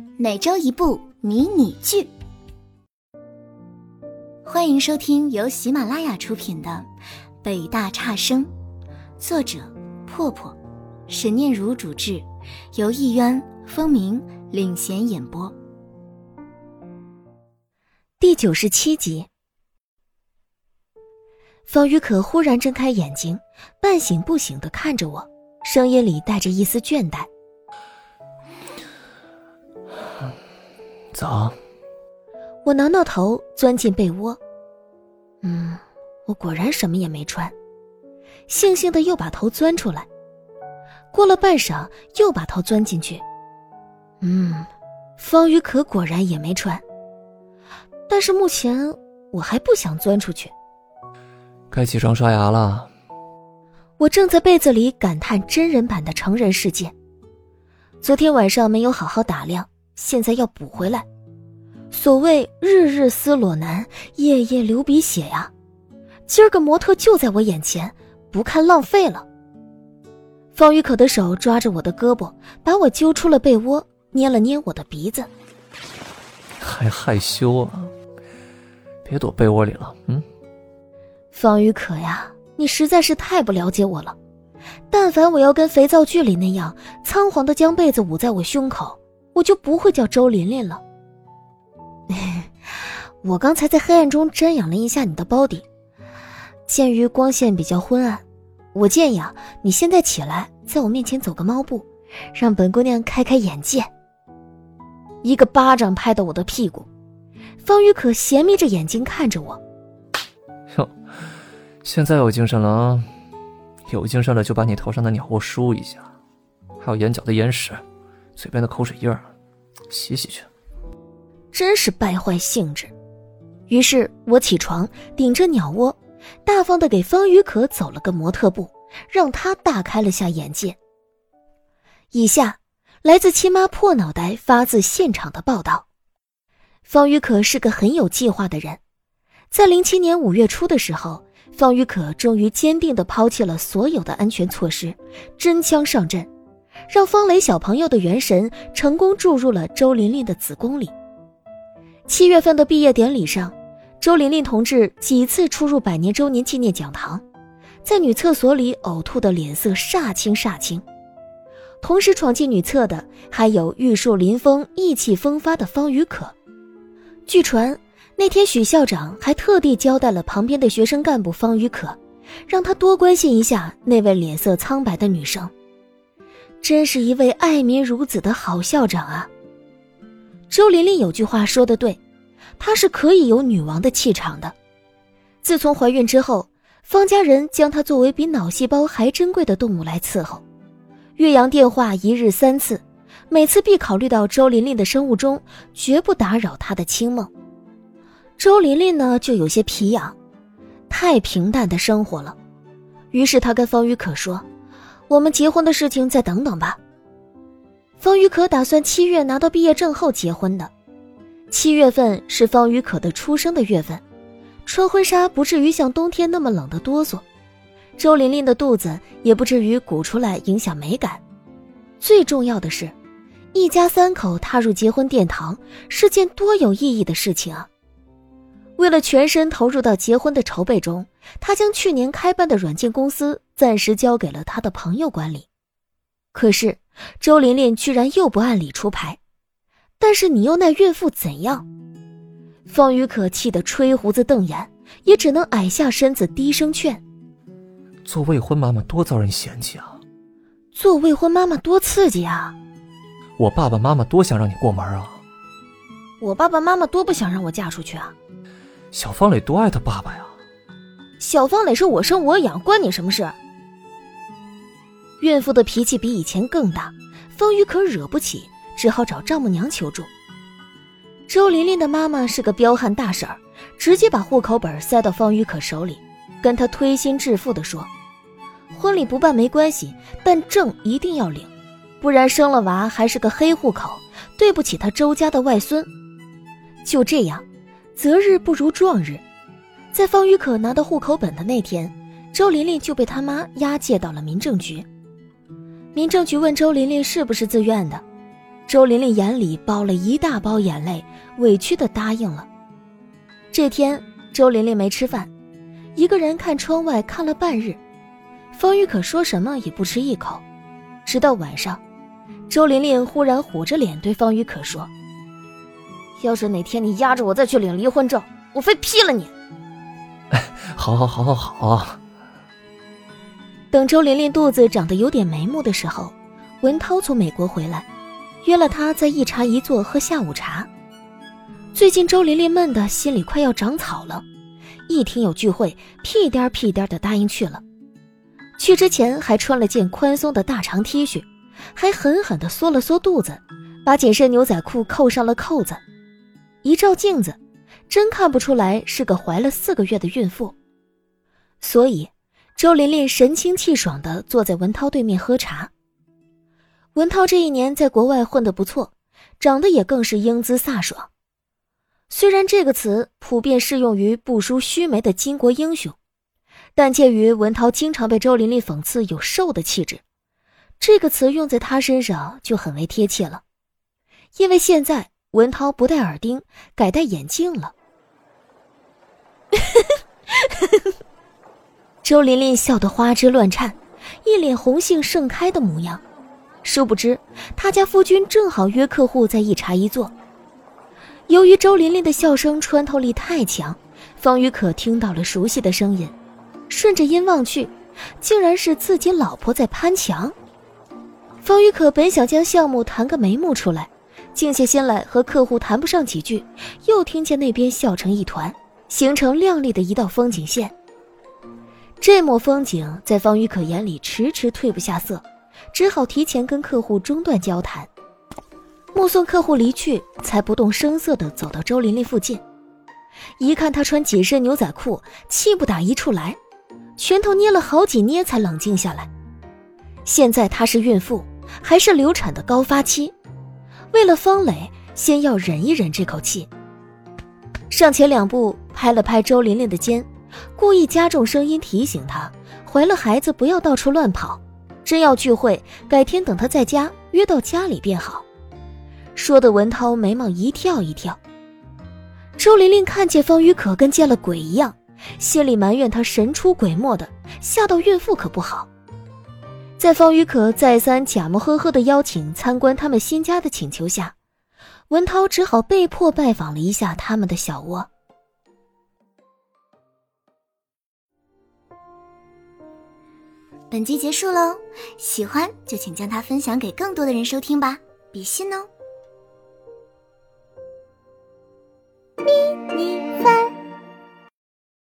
每周一部迷你剧。欢迎收听由喜马拉雅出品的《北大差生》，作者破破，沈念如主制，由艺渊、风鸣领衔演播。 第97集。方雨可忽然睁开眼睛，半醒不醒地看着我，声音里带着一丝倦怠。 早。 我挠挠头，钻进被窝。我果然什么也没穿，悻悻地又把头钻出来。过了半晌，又把头钻进去。方雨可果然也没穿，但是目前我还不想钻出去。 该起床刷牙了。 我正在被子里感叹真人版的成人世界。昨天晚上没有好好打量，现在要补回来。所谓日日思裸男，夜夜流鼻血呀，今儿个模特就在我眼前，不看浪费了。方雨可的手抓着我的胳膊，把我揪出了被窝，捏了捏我的鼻子。 还害羞啊？别躲被窝里了。 方雨可呀，你实在是太不了解我了。但凡我要跟肥皂剧里那样仓皇地将被子捂在我胸口，我就不会叫周琳琳了。我刚才在黑暗中瞻仰了一下你的包底，鉴于光线比较昏暗，我建议你现在起来，在我面前走个猫步，让本姑娘开开眼界。一个巴掌拍到我的屁股，方雨可斜眯着眼睛看着我。 哟，现在有精神了啊！有精神了就把你头上的鸟窝梳一下，还有眼角的眼屎，嘴边的口水印儿，洗洗去。 真是败坏兴致。于是我起床，顶着鸟窝，大方地给方雨可走了个模特步，让她大开了下眼界。以下来自亲妈破脑袋发自现场的报道。方雨可是个很有计划的人，在07年5月初的时候，方雨可终于坚定地抛弃了所有的安全措施，真枪上阵，让方磊小朋友的元神成功注入了周琳琳的子宫里。7月份的毕业典礼上，周琳琳同志几次出入100年周年纪念讲堂，在女厕所里呕吐的脸色煞青煞青。同时闯进女厕的还有玉树临风意气风发的方雨可。据传那天许校长还特地交代了旁边的学生干部方雨可，让他多关心一下那位脸色苍白的女生。真是一位爱民如子的好校长啊。周琳琳有句话说得对，她是可以有女王的气场的。自从怀孕之后，方家人将她作为比脑细胞还珍贵的动物来伺候，岳阳电话1日3次，每次必考虑到周琳琳的生物钟，绝不打扰她的清梦。周琳琳呢，就有些皮痒，太平淡的生活了。于是她跟方雨可说，我们结婚的事情再等等吧。方雨可打算7月拿到毕业证后结婚的。7月份是方雨可的出生的月份，穿婚纱不至于像冬天那么冷的哆嗦，周琳琳的肚子也不至于鼓出来影响美感。最重要的是，一家3口踏入结婚殿堂是件多有意义的事情啊。为了全身投入到结婚的筹备中，他将去年开办的软件公司暂时交给了他的朋友管理。可是周琳琳居然又不按理出牌，但是你又奈孕妇怎样？方雨可气得吹胡子瞪眼，也只能矮下身子低声劝。 做未婚妈妈多遭人嫌弃啊！ 做未婚妈妈多刺激啊！ 我爸爸妈妈多想让你过门啊！ 我爸爸妈妈多不想让我嫁出去啊！ 小方磊多爱他爸爸呀！ 小方磊是我生我养，关你什么事？孕妇的脾气比以前更大，方雨可惹不起，只好找丈母娘求助。周琳琳的妈妈是个彪悍大婶儿，直接把户口本塞到方雨可手里，跟她推心置腹地说，婚礼不办没关系，但证一定要领，不然生了娃还是个黑户口，对不起他周家的外孙。就这样，择日不如撞日，在方雨可拿到户口本的那天，周琳琳就被他妈押解到了民政局。民政局问周琳琳是不是自愿的， 周琳琳眼里包了一大包眼泪，委屈地答应了。这天周琳琳没吃饭，一个人看窗外看了半日，方玉可说什么也不吃一口。直到晚上，周琳琳忽然虎着脸对方玉可说：要是哪天你压着我再去领离婚证，我非劈了你。 好。 等周琳琳肚子长得有点眉目的时候，文涛从美国回来，约了她在一茶一坐喝下午茶。最近周琳琳闷得心里快要长草了，一听有聚会，屁颠屁颠地答应去了。去之前还穿了件宽松的大长 T 恤，还狠狠地缩了缩肚子，把紧身牛仔裤扣上了扣子。一照镜子，真看不出来是个怀了4个月的孕妇。所以周琳琳神清气爽地坐在文涛对面喝茶。文涛这一年在国外混得不错，长得也更是英姿飒爽。虽然这个词普遍适用于不输须眉的巾帼英雄，但介于文涛经常被周琳琳讽刺有瘦的气质，这个词用在他身上就很为贴切了。因为现在文涛不戴耳钉，改戴眼镜了。周琳琳笑得花枝乱颤，一脸红杏盛开的模样。殊不知他家夫君正好约客户在一茶一坐。由于周琳琳的笑声穿透力太强，方宇可听到了熟悉的声音，顺着音望去，竟然是自己老婆在攀墙。方宇可本想将项目谈个眉目出来，静下心来和客户谈不上几句，又听见那边笑成一团，形成亮丽的一道风景线。这抹风景在方宇可眼里迟迟褪不下色，只好提前跟客户中断交谈。目送客户离去，才不动声色地走到周琳琳附近。一看她穿紧身牛仔裤，气不打一处来，拳头捏了好几捏才冷静下来。现在她是孕妇，还是流产的高发期，为了方磊，先要忍一忍这口气。上前2步拍了拍周琳琳的肩，故意加重声音提醒她，怀了孩子不要到处乱跑，真要聚会，改天等她在家约到家里便好。说的文涛眉毛一跳一跳。周琳琳看见方宇可跟见了鬼一样，心里埋怨他神出鬼没的，吓到孕妇可不好。在方宇可再三假模呵呵的邀请参观他们新家的请求下，文涛只好被迫拜访了一下他们的小窝。 本集结束喽，喜欢就请将它分享给更多的人收听吧，比心哦。